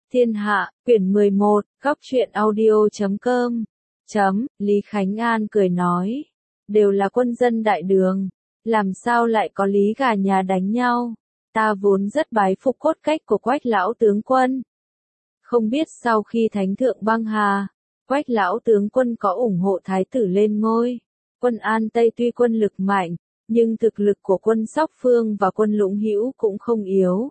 Thiên Hạ, quyển 11, góc truyện audio.com. Lý Khánh An cười nói. Đều là quân dân đại đường. Làm sao lại có lý gà nhà đánh nhau. Ta vốn rất bái phục cốt cách của Quách lão tướng quân. Không biết sau khi thánh thượng băng hà, Quách lão tướng quân có ủng hộ thái tử lên ngôi. Quân An Tây tuy quân lực mạnh, nhưng thực lực của quân Sóc Phương và quân Lũng Hữu cũng không yếu.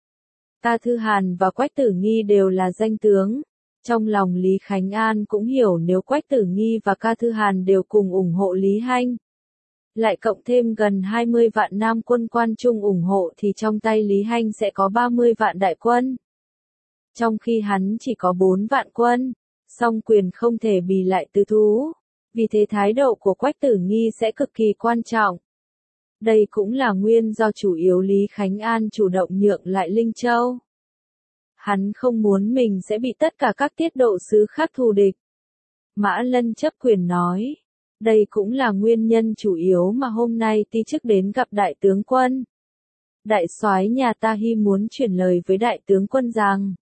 Ca Thư Hàn và Quách Tử Nghi đều là danh tướng. Trong lòng Lý Khánh An cũng hiểu nếu Quách Tử Nghi và Ca Thư Hàn đều cùng ủng hộ Lý Hanh, lại cộng thêm gần 20 vạn nam quân quan trung ủng hộ thì trong tay Lý Hanh sẽ có 30 vạn đại quân. Trong khi hắn chỉ có 4 vạn quân, song quyền không thể bì lại tứ thú. Vì thế thái độ của Quách Tử Nghi sẽ cực kỳ quan trọng. Đây cũng là nguyên do chủ yếu Lý Khánh An chủ động nhượng lại Linh Châu. Hắn không muốn mình sẽ bị tất cả các tiết độ sứ khác thù địch. Mã Lân chấp quyền nói. Đây cũng là nguyên nhân chủ yếu mà hôm nay ti chức đến gặp đại tướng quân. Đại soái nhà ta hy muốn chuyển lời với đại tướng quân rằng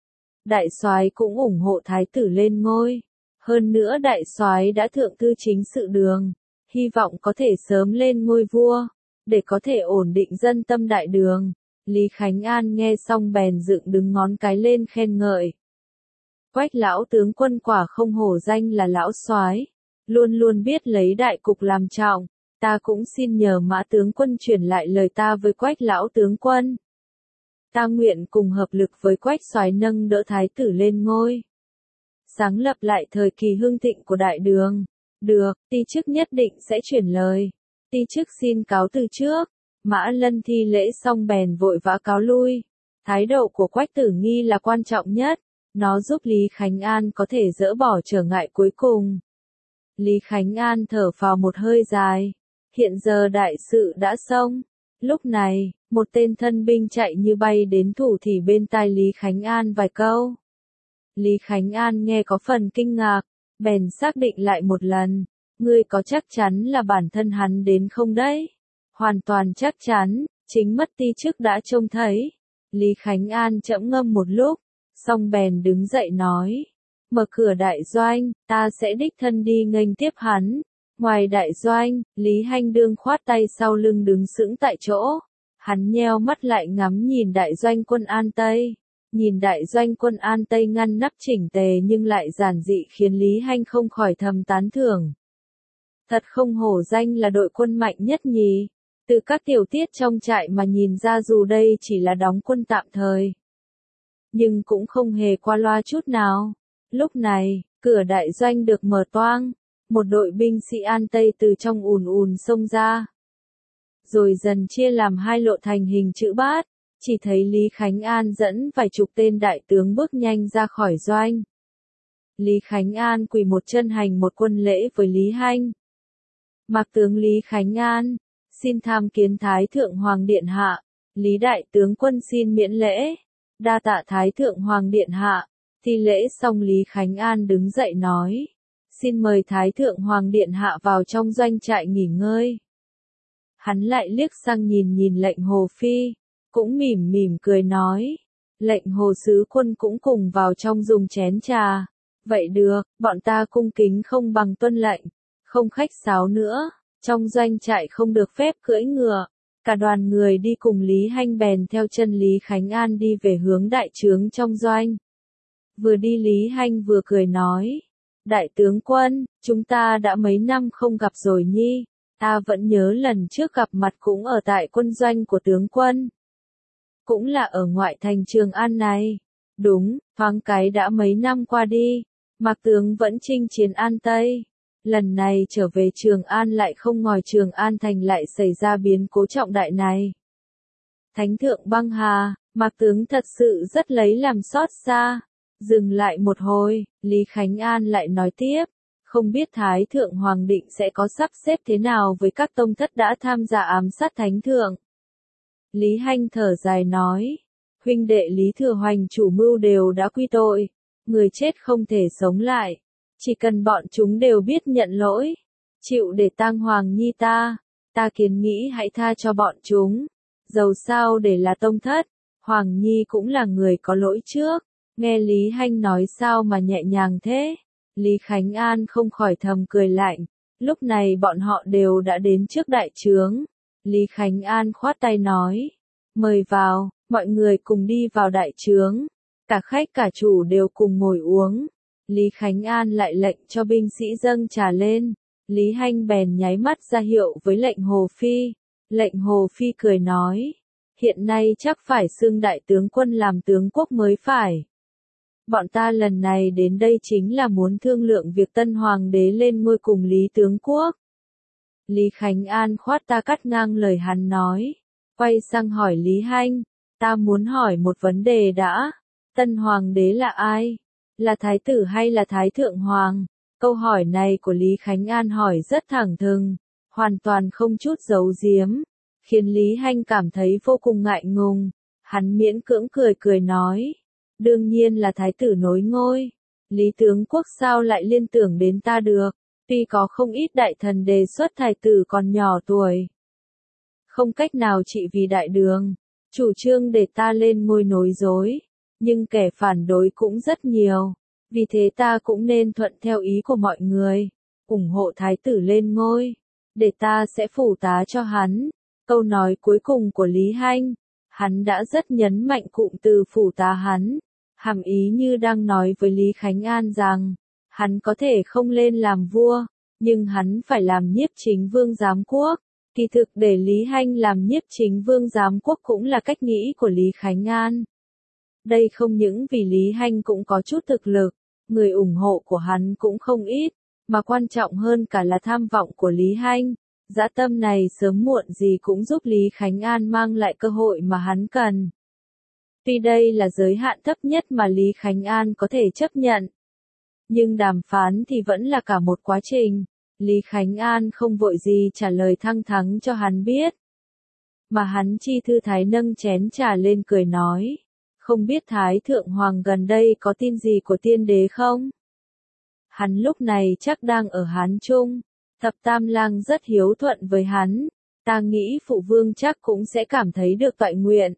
đại soái cũng ủng hộ thái tử lên ngôi. Hơn nữa đại soái đã thượng thư chính sự đường, hy vọng có thể sớm lên ngôi vua, để có thể ổn định dân tâm đại đường. Lý Khánh An nghe xong bèn dựng đứng ngón cái lên khen ngợi. Quách lão tướng quân quả không hổ danh là lão soái, luôn luôn biết lấy đại cục làm trọng. Ta cũng xin nhờ Mã tướng quân truyền lại lời ta với Quách lão tướng quân. Ta nguyện cùng hợp lực với Quách soái nâng đỡ thái tử lên ngôi, sáng lập lại thời kỳ hưng thịnh của đại đường. Được, ti chức nhất định sẽ truyền lời. Ti chức xin cáo từ trước. Mã Lân thi lễ xong bèn vội vã cáo lui. Thái độ của Quách Tử Nghi là quan trọng nhất. Nó giúp Lý Khánh An có thể dỡ bỏ trở ngại cuối cùng. Lý Khánh An thở phào một hơi dài. Hiện giờ đại sự đã xong. Lúc này, một tên thân binh chạy như bay đến thủ thỉ bên tai Lý Khánh An vài câu. Lý Khánh An nghe có phần kinh ngạc, bèn xác định lại một lần. Ngươi có chắc chắn là bản thân hắn đến không đấy? Hoàn toàn chắc chắn, chính mắt ti chức đã trông thấy. Lý Khánh An trẫm ngâm một lúc, xong bèn đứng dậy nói. Mở cửa đại doanh, ta sẽ đích thân đi nghênh tiếp hắn. Ngoài đại doanh, Lý Hanh đương khoát tay sau lưng đứng sững tại chỗ. Hắn nheo mắt lại ngắm nhìn đại doanh quân An Tây. Nhìn đại doanh quân An Tây ngăn nắp chỉnh tề nhưng lại giản dị khiến Lý Hanh không khỏi thầm tán thưởng. Thật không hổ danh là đội quân mạnh nhất nhỉ. Từ các tiểu tiết trong trại mà nhìn ra dù đây chỉ là đóng quân tạm thời, nhưng cũng không hề qua loa chút nào. Lúc này, cửa đại doanh được mở toang, một đội binh sĩ An Tây từ trong ùn ùn xông ra, rồi dần chia làm hai lộ thành hình chữ bát. Chỉ thấy Lý Khánh An dẫn vài chục tên đại tướng bước nhanh ra khỏi doanh. Lý Khánh An quỳ một chân hành một quân lễ với Lý Hanh. Mạc tướng Lý Khánh An, xin tham kiến Thái Thượng Hoàng Điện Hạ. Lý Đại tướng quân xin miễn lễ. Đa tạ Thái Thượng Hoàng Điện Hạ. Thi lễ xong Lý Khánh An đứng dậy nói. Xin mời Thái Thượng Hoàng Điện Hạ vào trong doanh trại nghỉ ngơi. Hắn lại liếc sang nhìn nhìn lệnh Hồ Phi, cũng mỉm mỉm cười nói. Lệnh Hồ sứ quân cũng cùng vào trong dùng chén trà. Vậy được, bọn ta cung kính không bằng tuân lệnh, không khách sáo nữa. Trong doanh trại không được phép cưỡi ngựa. Cả đoàn người đi cùng Lý Hanh bèn theo chân Lý Khánh An đi về hướng đại trướng trong doanh. Vừa đi Lý Hanh vừa cười nói. Đại tướng quân, chúng ta đã mấy năm không gặp rồi nhi. Ta vẫn nhớ lần trước gặp mặt cũng ở tại quân doanh của tướng quân. Cũng là ở ngoại thành Trường An này. Đúng, thoáng cái đã mấy năm qua đi. Mạc tướng vẫn chinh chiến An Tây. Lần này trở về Trường An lại không ngờ Trường An thành lại xảy ra biến cố trọng đại này. Thánh thượng băng hà, Mạc tướng thật sự rất lấy làm xót xa. Dừng lại một hồi, Lý Khánh An lại nói tiếp. Không biết Thái Thượng Hoàng định sẽ có sắp xếp thế nào với các tông thất đã tham gia ám sát Thánh Thượng. Lý Hanh thở dài nói. Huynh đệ Lý Thừa Hoành chủ mưu đều đã quy tội. Người chết không thể sống lại. Chỉ cần bọn chúng đều biết nhận lỗi, chịu để tang Hoàng Nhi ta kiến nghĩ hãy tha cho bọn chúng. Dầu sao để là tông thất, Hoàng Nhi cũng là người có lỗi trước. Nghe Lý Hanh nói sao mà nhẹ nhàng thế? Lý Khánh An không khỏi thầm cười lạnh. Lúc này bọn họ đều đã đến trước đại trướng. Lý Khánh An khoát tay nói. Mời vào, mọi người cùng đi vào đại trướng. Cả khách cả chủ đều cùng ngồi uống. Lý Khánh An lại lệnh cho binh sĩ dâng trà lên. Lý Hanh bèn nháy mắt ra hiệu với lệnh Hồ Phi. Lệnh Hồ Phi cười nói. Hiện nay chắc phải xưng đại tướng quân làm tướng quốc mới phải. Bọn ta lần này đến đây chính là muốn thương lượng việc tân hoàng đế lên ngôi cùng Lý tướng quốc. Lý Khánh An khoát ta cắt ngang lời hắn nói. Quay sang hỏi Lý Hanh. Ta muốn hỏi một vấn đề đã. Tân hoàng đế là ai? Là thái tử hay là thái thượng hoàng? Câu hỏi này của Lý Khánh An hỏi rất thẳng thừng, hoàn toàn không chút giấu giếm, khiến Lý Hanh cảm thấy vô cùng ngại ngùng. Hắn miễn cưỡng cười cười nói, đương nhiên là thái tử nối ngôi. Lý tướng quốc sao lại liên tưởng đến ta được, tuy có không ít đại thần đề xuất thái tử còn nhỏ tuổi, không cách nào trị vì đại đường, chủ trương để ta lên ngôi nối dối, nhưng kẻ phản đối cũng rất nhiều. Vì thế ta cũng nên thuận theo ý của mọi người, ủng hộ thái tử lên ngôi, để ta sẽ phủ tá cho hắn. Câu nói cuối cùng của Lý Hanh, hắn đã rất nhấn mạnh cụm từ phủ tá hắn, hàm ý như đang nói với Lý Khánh An rằng, hắn có thể không lên làm vua, nhưng hắn phải làm nhiếp chính vương giám quốc. Kỳ thực để Lý Hanh làm nhiếp chính vương giám quốc cũng là cách nghĩ của Lý Khánh An. Đây không những vì Lý Hanh cũng có chút thực lực, người ủng hộ của hắn cũng không ít, mà quan trọng hơn cả là tham vọng của Lý Hanh. Dã tâm này sớm muộn gì cũng giúp Lý Khánh An mang lại cơ hội mà hắn cần. Tuy đây là giới hạn thấp nhất mà Lý Khánh An có thể chấp nhận, nhưng đàm phán thì vẫn là cả một quá trình. Lý Khánh An không vội gì trả lời thẳng thắn cho hắn biết, mà hắn chi thư thái nâng chén trà lên cười nói. Không biết Thái Thượng Hoàng gần đây có tin gì của tiên đế không? Hắn lúc này chắc đang ở Hán Trung, Thập Tam Lang rất hiếu thuận với hắn, ta nghĩ phụ vương chắc cũng sẽ cảm thấy được toại nguyện.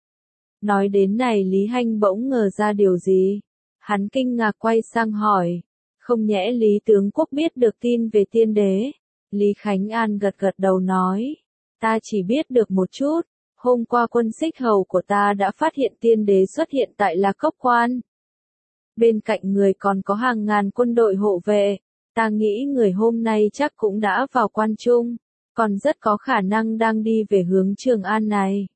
Nói đến này Lý Hanh bỗng ngờ ra điều gì, hắn kinh ngạc quay sang hỏi, không nhẽ Lý tướng quốc biết được tin về tiên đế? Lý Khánh An gật gật đầu nói, ta chỉ biết được một chút. Hôm qua quân xích hầu của ta đã phát hiện tiên đế xuất hiện tại La Cốc Quan. Bên cạnh người còn có hàng ngàn quân đội hộ vệ, ta nghĩ người hôm nay chắc cũng đã vào quan trung, còn rất có khả năng đang đi về hướng Trường An này.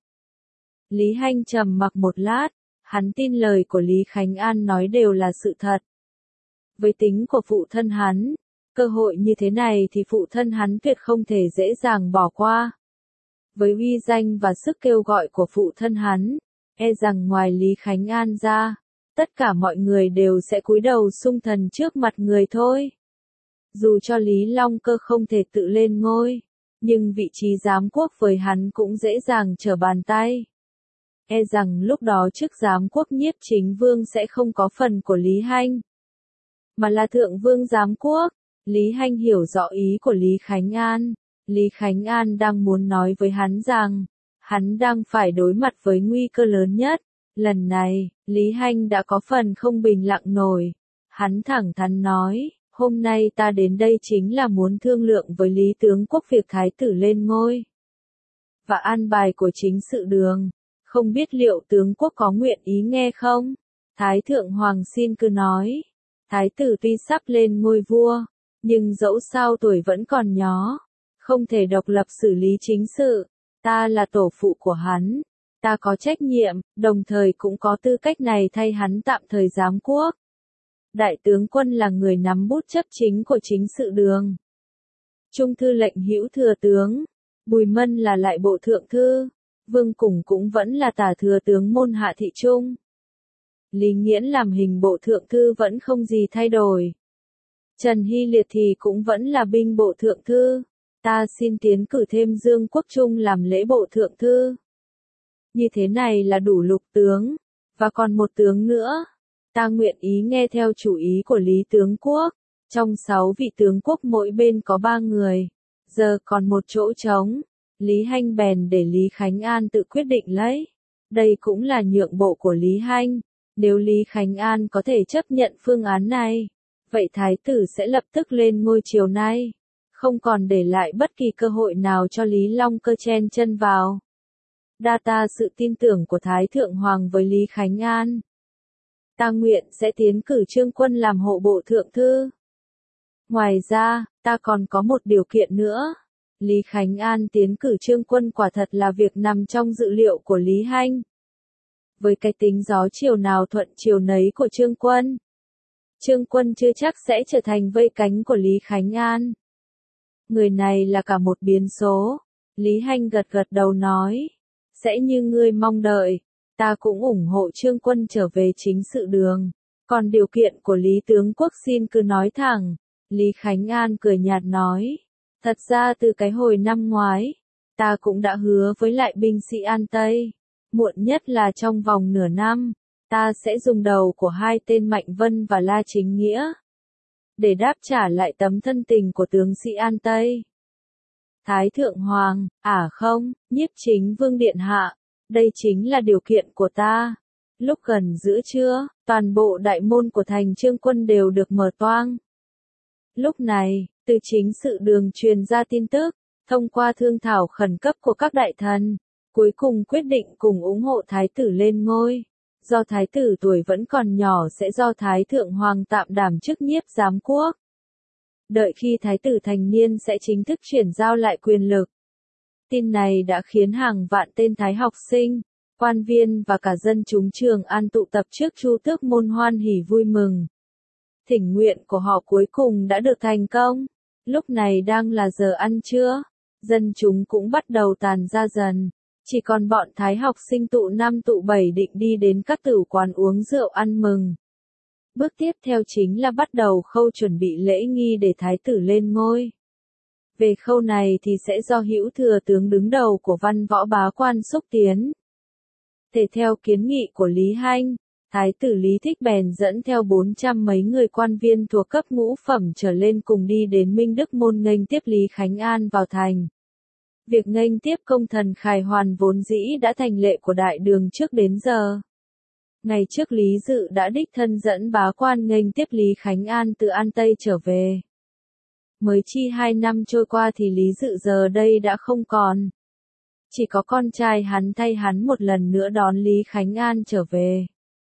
Lý Hanh trầm mặc một lát, hắn tin lời của Lý Khánh An nói đều là sự thật. Với tính của phụ thân hắn, cơ hội như thế này thì phụ thân hắn tuyệt không thể dễ dàng bỏ qua. Với uy danh và sức kêu gọi của phụ thân hắn, e rằng ngoài Lý Khánh An ra, tất cả mọi người đều sẽ cúi đầu xung thần trước mặt người thôi. Dù cho Lý Long Cơ không thể tự lên ngôi, nhưng vị trí giám quốc với hắn cũng dễ dàng trở bàn tay. E rằng lúc đó chức giám quốc nhiếp chính vương sẽ không có phần của Lý Hanh, mà là thượng vương giám quốc. Lý Hanh hiểu rõ ý của Lý Khánh An. Lý Khánh An đang muốn nói với hắn rằng, hắn đang phải đối mặt với nguy cơ lớn nhất. Lần này, Lý Hanh đã có phần không bình lặng nổi. Hắn thẳng thắn nói, hôm nay ta đến đây chính là muốn thương lượng với Lý tướng quốc việc thái tử lên ngôi và an bài của chính sự đường. Không biết liệu tướng quốc có nguyện ý nghe không? Thái thượng hoàng xin cứ nói. Thái tử tuy sắp lên ngôi vua, nhưng dẫu sao tuổi vẫn còn nhỏ, không thể độc lập xử lý chính sự. Ta là tổ phụ của hắn, ta có trách nhiệm, đồng thời cũng có tư cách này thay hắn tạm thời giám quốc. Đại tướng quân là người nắm bút chấp chính của chính sự đường. Trung thư lệnh hữu thừa tướng, Bùi Mân là lại bộ thượng thư, Vương Củng cũng vẫn là tả thừa tướng môn hạ thị trung. Lý Nghiễn làm hình bộ thượng thư vẫn không gì thay đổi. Trần Hy Liệt thì cũng vẫn là binh bộ thượng thư. Ta xin tiến cử thêm Dương Quốc Trung làm lễ bộ thượng thư. Như thế này là đủ lục tướng, và còn một tướng nữa. Ta nguyện ý nghe theo chủ ý của Lý tướng quốc. Trong 6 vị tướng quốc mỗi bên có 3 người. Giờ còn một chỗ trống. Lý Hanh bèn để Lý Khánh An tự quyết định lấy. Đây cũng là nhượng bộ của Lý Hanh. Nếu Lý Khánh An có thể chấp nhận phương án này, vậy thái tử sẽ lập tức lên ngôi chiều nay, không còn để lại bất kỳ cơ hội nào cho Lý Long Cơ chen chân vào. Đa tạ sự tin tưởng của Thái Thượng Hoàng với Lý Khánh An. Ta nguyện sẽ tiến cử Trương Quân làm hộ bộ thượng thư. Ngoài ra, ta còn có một điều kiện nữa. Lý Khánh An tiến cử Trương Quân quả thật là việc nằm trong dự liệu của Lý Hanh. Với cái tính gió chiều nào thuận chiều nấy của Trương Quân chưa chắc sẽ trở thành vây cánh của Lý Khánh An. Người này là cả một biến số. Lý Hanh gật gật đầu nói. Sẽ như ngươi mong đợi, ta cũng ủng hộ Trương Quân trở về chính sự đường. Còn điều kiện của Lý Tướng Quốc xin cứ nói thẳng. Lý Khánh An cười nhạt nói. Thật ra từ cái hồi năm ngoái, ta cũng đã hứa với lại binh sĩ An Tây. Muộn nhất là trong vòng nửa năm, ta sẽ dùng đầu của hai tên Mạnh Vân và La Chính Nghĩa để đáp trả lại tấm thân tình của tướng sĩ An Tây. Thái Thượng Hoàng, không, Nhiếp Chính Vương Điện Hạ, đây chính là điều kiện của ta. Lúc gần giữa trưa, toàn bộ đại môn của thành Trương Quân đều được mở toang. Lúc này, từ chính sự đường truyền ra tin tức, thông qua thương thảo khẩn cấp của các đại thần, cuối cùng quyết định cùng ủng hộ Thái tử lên ngôi. Do Thái tử tuổi vẫn còn nhỏ sẽ do Thái Thượng Hoàng tạm đảm chức nhiếp giám quốc. Đợi khi Thái tử thành niên sẽ chính thức chuyển giao lại quyền lực. Tin này đã khiến hàng vạn tên Thái học sinh, quan viên và cả dân chúng Trường An tụ tập trước Chu Tước Môn hoan hỉ vui mừng. Thỉnh nguyện của họ cuối cùng đã được thành công. Lúc này đang là giờ ăn trưa, dân chúng cũng bắt đầu tàn ra dần. Chỉ còn bọn Thái học sinh tụ năm tụ bảy định đi đến các tử quán uống rượu ăn mừng. Bước tiếp theo chính là bắt đầu khâu chuẩn bị lễ nghi để Thái tử lên ngôi. Về khâu này thì sẽ do Hữu Thừa tướng đứng đầu của văn võ bá quan xúc tiến. Thể theo kiến nghị của Lý Hanh, Thái tử Lý Thích bèn dẫn theo 400 mấy người quan viên thuộc cấp ngũ phẩm trở lên cùng đi đến Minh Đức Môn nghênh tiếp Lý Khánh An vào thành. Việc nghênh tiếp công thần Khải Hoàn vốn dĩ đã thành lệ của đại đường trước đến giờ. Ngày trước Lý Dự đã đích thân dẫn bá quan nghênh tiếp Lý Khánh An từ An Tây trở về. Mới chi 2 năm trôi qua thì Lý Dự giờ đây đã không còn. Chỉ có con trai hắn thay hắn một lần nữa đón Lý Khánh An trở về.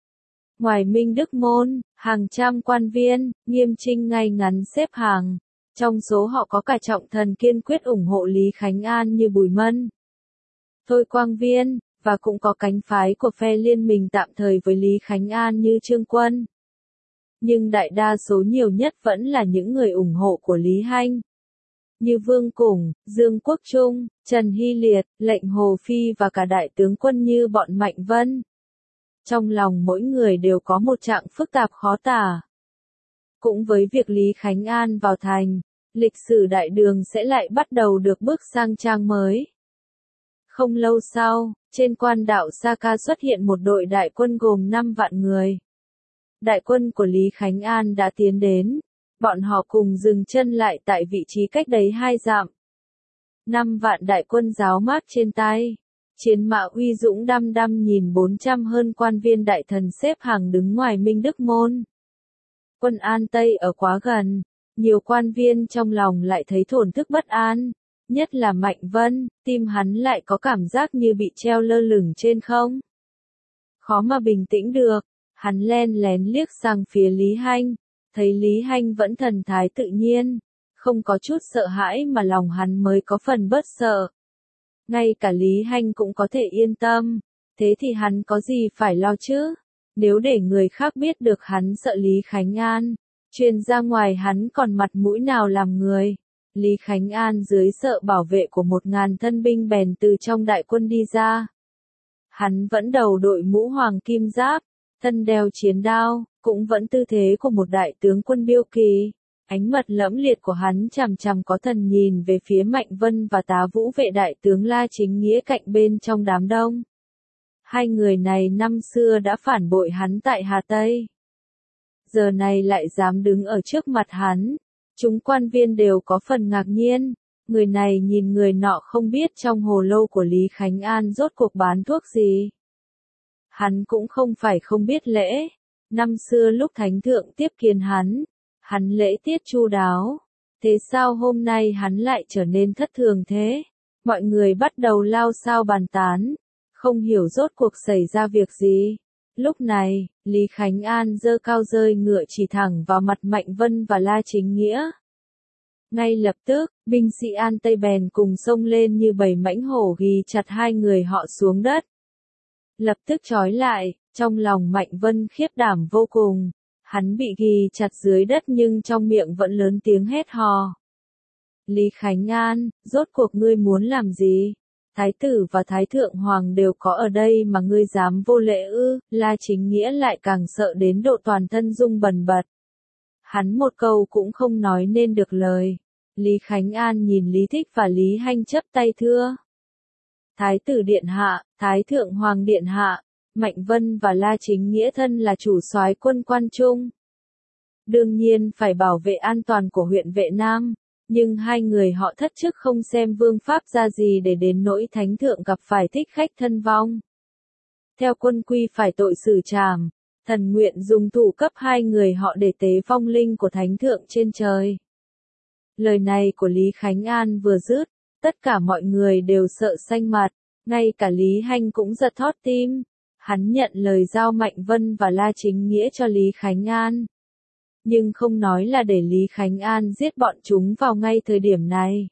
Ngoài Minh Đức Môn, hàng trăm quan viên, nghiêm chỉnh ngay ngắn xếp hàng. Trong số họ có cả trọng thần kiên quyết ủng hộ Lý Khánh An như Bùi Mân, Thôi Quang Viên, và cũng có cánh phái của phe liên minh tạm thời với Lý Khánh An như Trương Quân. Nhưng đại đa số nhiều nhất vẫn là những người ủng hộ của Lý Hanh, như Vương Củng, Dương Quốc Trung, Trần Hy Liệt, Lệnh Hồ Phi và cả đại tướng quân như bọn Mạnh Vân. Trong lòng mỗi người đều có một trạng phức tạp khó tả. Cũng với việc Lý Khánh An vào thành, lịch sử đại đường sẽ lại bắt đầu được bước sang trang mới. Không lâu sau, trên quan đảo Sa-ca xuất hiện một đội đại quân gồm 5 vạn người. Đại quân của Lý Khánh An đã tiến đến, bọn họ cùng dừng chân lại tại vị trí cách đấy 2 dặm. 5 vạn đại quân giáo mát trên tay, chiến mã uy dũng đăm đăm nhìn 400 hơn quan viên đại thần xếp hàng đứng ngoài Minh Đức Môn. Quân An Tây ở quá gần, nhiều quan viên trong lòng lại thấy thổn thức bất an, nhất là Mạnh Vân, tim hắn lại có cảm giác như bị treo lơ lửng trên không. Khó mà bình tĩnh được, hắn len lén liếc sang phía Lý Hanh, thấy Lý Hanh vẫn thần thái tự nhiên, không có chút sợ hãi mà lòng hắn mới có phần bớt sợ. Ngay cả Lý Hanh cũng có thể yên tâm, thế thì hắn có gì phải lo chứ? Nếu để người khác biết được hắn sợ Lý Khánh An, truyền ra ngoài hắn còn mặt mũi nào làm người. Lý Khánh An dưới sợ bảo vệ của 1000 thân binh bèn từ trong đại quân đi ra. Hắn vẫn đầu đội mũ hoàng kim giáp, thân đeo chiến đao, cũng vẫn tư thế của một đại tướng quân biêu kỳ. Ánh mật lẫm liệt của hắn chằm chằm có thần nhìn về phía Mạnh Vân và tá vũ vệ đại tướng La Chính Nghĩa cạnh bên trong đám đông. Hai người này năm xưa đã phản bội hắn tại Hà Tây. Giờ này lại dám đứng ở trước mặt hắn. Chúng quan viên đều có phần ngạc nhiên. Người này nhìn người nọ không biết trong hồ lô của Lý Khánh An rốt cuộc bán thuốc gì. Hắn cũng không phải không biết lễ. Năm xưa lúc thánh thượng tiếp kiến hắn lễ tiết chu đáo. Thế sao hôm nay hắn lại trở nên thất thường thế? Mọi người bắt đầu lao xao bàn tán, không hiểu rốt cuộc xảy ra việc gì. Lúc này, Lý Khánh An giơ cao rơi ngựa chỉ thẳng vào mặt Mạnh Vân và La Chính Nghĩa. Ngay lập tức, binh sĩ An Tây bèn cùng xông lên như bầy mãnh hổ ghì chặt hai người họ xuống đất. Lập tức trói lại, trong lòng Mạnh Vân khiếp đảm vô cùng. Hắn bị ghì chặt dưới đất nhưng trong miệng vẫn lớn tiếng hét hò. Lý Khánh An, rốt cuộc ngươi muốn làm gì? Thái tử và Thái thượng hoàng đều có ở đây mà ngươi dám vô lễ ư? La Chính Nghĩa lại càng sợ đến độ toàn thân rung bần bật. Hắn một câu cũng không nói nên được lời. Lý Khánh An nhìn Lý Thích và Lý Hanh chắp tay thưa. Thái tử điện hạ, Thái thượng hoàng điện hạ, Mạnh Vân và La Chính Nghĩa thân là chủ soái quân Quan Trung. Đương nhiên phải bảo vệ an toàn của huyện Vệ Nam, nhưng hai người họ thất chức không xem vương pháp ra gì để đến nỗi thánh thượng gặp phải thích khách thân vong. Theo quân quy phải tội xử trảm, thần nguyện dùng thủ cấp hai người họ để tế vong linh của thánh thượng trên trời. Lời này của Lý Khánh An vừa dứt, tất cả mọi người đều sợ xanh mặt, ngay cả Lý Hanh cũng giật thót tim. Hắn nhận lời giao Mạnh Vân và La Chính Nghĩa cho Lý Khánh An. Nhưng không nói là để Lý Khánh An giết bọn chúng vào ngay thời điểm này.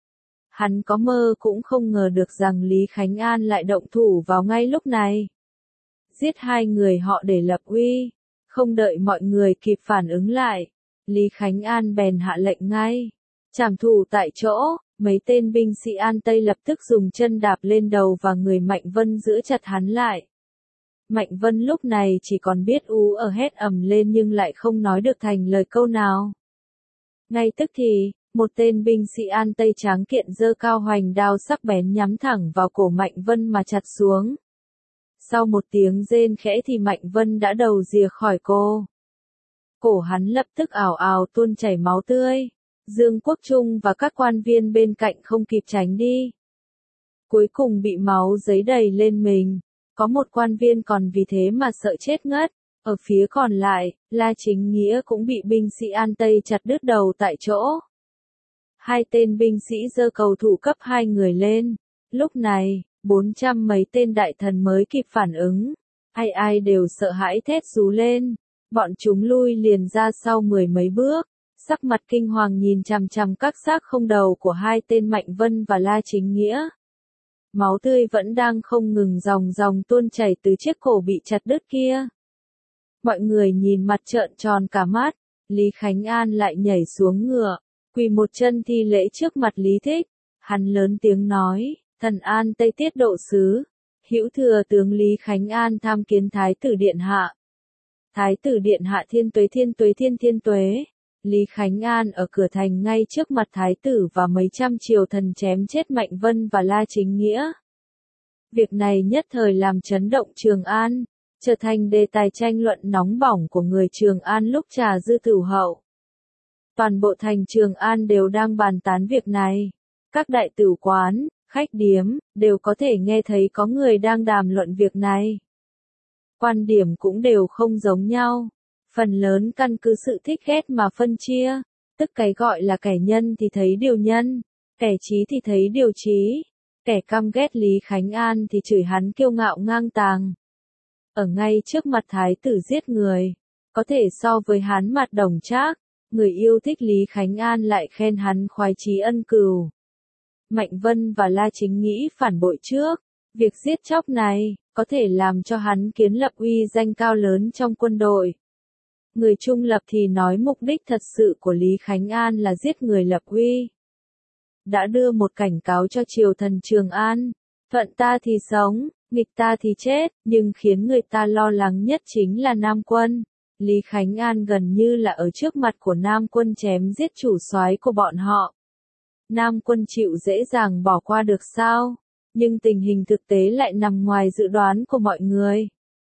Hắn có mơ cũng không ngờ được rằng Lý Khánh An lại động thủ vào ngay lúc này. Giết hai người họ để lập uy, không đợi mọi người kịp phản ứng lại. Lý Khánh An bèn hạ lệnh ngay. Trảm thủ tại chỗ, mấy tên binh sĩ An Tây lập tức dùng chân đạp lên đầu và người Mạnh Vân giữ chặt hắn lại. Mạnh Vân lúc này chỉ còn biết ú ở hét ầm lên nhưng lại không nói được thành lời câu nào. Ngay tức thì, một tên binh sĩ An Tây tráng kiện giơ cao hoành đao sắc bén nhắm thẳng vào cổ Mạnh Vân mà chặt xuống. Sau một tiếng rên khẽ thì Mạnh Vân đã đầu rìa khỏi cô. Cổ hắn lập tức ào ào tuôn chảy máu tươi. Dương Quốc Trung và các quan viên bên cạnh không kịp tránh đi. Cuối cùng bị máu giấy đầy lên mình. Có một quan viên còn vì thế mà sợ chết ngất. Ở phía còn lại, La Chính Nghĩa cũng bị binh sĩ An Tây chặt đứt đầu tại chỗ. Hai tên binh sĩ giơ cầu thủ cấp hai người lên. Lúc này, 400 mấy tên đại thần mới kịp phản ứng. Ai ai đều sợ hãi thét rú lên. Bọn chúng lui liền ra sau 10 mấy bước. Sắc mặt kinh hoàng nhìn chằm chằm các xác không đầu của hai tên Mạnh Vân và La Chính Nghĩa. Máu tươi vẫn đang không ngừng dòng dòng tuôn chảy từ chiếc cổ bị chặt đứt kia. Mọi người nhìn mặt trợn tròn cả mắt, Lý Khánh An lại nhảy xuống ngựa, quỳ một chân thi lễ trước mặt Lý Thích. Hắn lớn tiếng nói, thần An Tây Tiết độ sứ, hữu thừa tướng Lý Khánh An tham kiến Thái tử điện hạ. Thái tử điện hạ thiên tuế thiên tuế thiên tuế. Lý Khánh An ở cửa thành ngay trước mặt thái tử và mấy trăm triều thần chém chết Mạnh Vân và La Chính Nghĩa. Việc này nhất thời làm chấn động Trường An, trở thành đề tài tranh luận nóng bỏng của người Trường An lúc trà dư tửu hậu. Toàn bộ thành Trường An đều đang bàn tán việc này. Các đại tửu quán, khách điếm, đều có thể nghe thấy có người đang đàm luận việc này. Quan điểm cũng đều không giống nhau. Phần lớn căn cứ sự thích ghét mà phân chia, tức cái gọi là kẻ nhân thì thấy điều nhân, kẻ trí thì thấy điều trí, kẻ căm ghét Lý Khánh An thì chửi hắn kiêu ngạo ngang tàng. Ở ngay trước mặt thái tử giết người, có thể so với hắn mặt đồng trác, người yêu thích Lý Khánh An lại khen hắn khoái chí ân cừu. Mạnh Vân và La Chính nghĩ phản bội trước, việc giết chóc này, có thể làm cho hắn kiến lập uy danh cao lớn trong quân đội. Người trung lập thì nói mục đích thật sự của Lý Khánh An là giết người lập uy. Đã đưa một cảnh cáo cho triều thần Trường An, thuận ta thì sống, nghịch ta thì chết, nhưng khiến người ta lo lắng nhất chính là Nam Quân. Lý Khánh An gần như là ở trước mặt của Nam Quân chém giết chủ soái của bọn họ. Nam Quân chịu dễ dàng bỏ qua được sao? Nhưng tình hình thực tế lại nằm ngoài dự đoán của mọi người.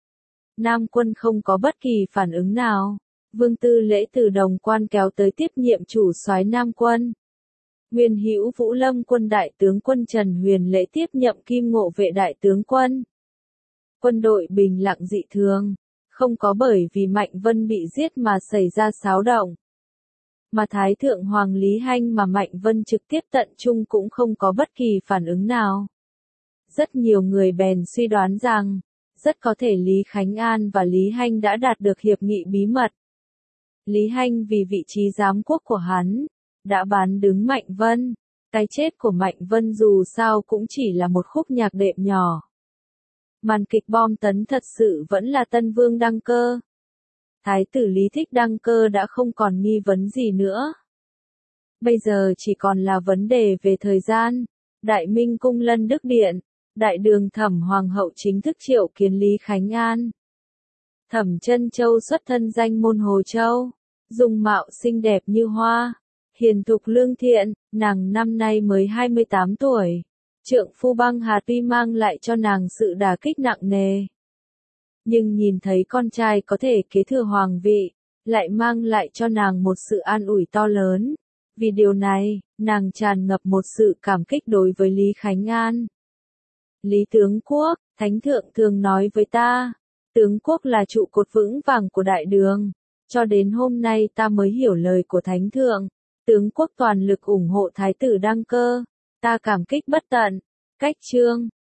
Nam Quân không có bất kỳ phản ứng nào. Vương Tư Lễ từ Đồng Quan kéo tới tiếp nhiệm chủ soái Nam Quân. Nguyên hữu Vũ Lâm Quân đại tướng quân Trần Huyền Lễ tiếp nhậm Kim Ngộ Vệ đại tướng quân. quân đội bình lặng dị thường, không có bởi vì Mạnh Vân bị giết mà xảy ra xáo động. Mà Thái Thượng Hoàng Lý Hanh mà Mạnh Vân trực tiếp tận trung cũng không có bất kỳ phản ứng nào. Rất nhiều người bèn suy đoán rằng, rất có thể Lý Khánh An và Lý Hanh đã đạt được hiệp nghị bí mật. Lý Hanh vì vị trí giám quốc của hắn, đã bán đứng Mạnh Vân. Cái chết của Mạnh Vân dù sao cũng chỉ là một khúc nhạc đệm nhỏ. Màn kịch bom tấn thật sự vẫn là Tân Vương Đăng Cơ. Thái tử Lý Thích Đăng Cơ đã không còn nghi vấn gì nữa. Bây giờ chỉ còn là vấn đề về thời gian. Đại Minh Cung Lân Đức Điện, Đại Đường Thẩm Hoàng hậu chính thức triệu kiến Lý Khánh An. Thẩm Chân Châu xuất thân danh môn Hồ Châu, dung mạo xinh đẹp như hoa, hiền thục lương thiện, nàng năm nay mới 28 tuổi. Trượng phu Băng Hà tuy mang lại cho nàng sự đả kích nặng nề, nhưng nhìn thấy con trai có thể kế thừa hoàng vị, lại mang lại cho nàng một sự an ủi to lớn. Vì điều này, nàng tràn ngập một sự cảm kích đối với Lý Khánh An. Lý tướng quốc, Thánh thượng thường nói với ta, tướng quốc là trụ cột vững vàng của đại đường. Cho đến hôm nay ta mới hiểu lời của Thánh thượng, tướng quốc toàn lực ủng hộ Thái tử Đăng Cơ. Ta cảm kích bất tận. Cách chương